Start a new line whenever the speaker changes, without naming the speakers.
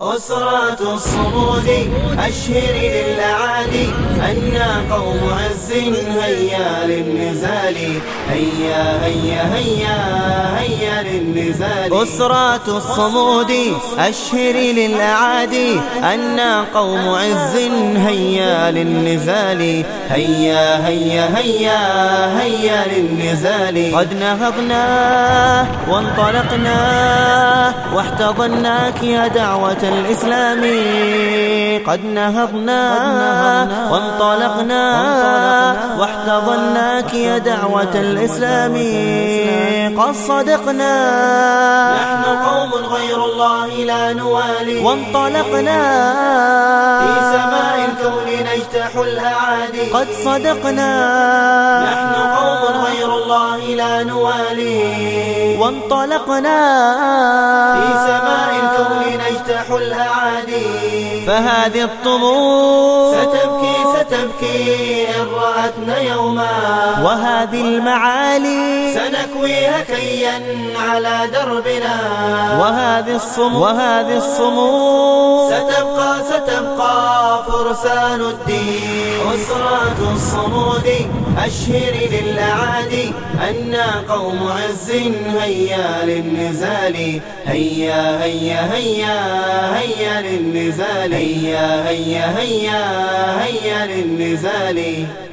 أسرة الصمود أشهر للأعادي أنا قوم عز هيا للنزال، هيا هيا هيا هيا للنزال. أسرة الصمود أشهر للأعادي أنا قوم عز هيا للنزال، هيا هيا هيا هيا للنزال. قد نهضنا وانطلقنا واحتضناك يا دعوة الإسلام، قد نهضنا وانطلقنا واحتضناك يا دعوة الإسلام. قد صدقنا نحن قوم غير الله لا نوالي، وانطلقنا في سماء الكون نجتاح الأعادي. قد صدقنا نحن قوم غير الله لا نوالي، وانطلقنا في سماء الكون نجتاح الأعادي. فهذه الطموح ستبكي إن رأتنا يوما، وهذه المعالي سنكويها كيا على دربنا. وهذه الصمود ستبقى فرسان الدين. أسرة الصمود أشهر للأعادي أنا قوم عز هيا للنزال، هيا هيا هيا هيا للنزال، هيا هيا هيا هيا للنزال.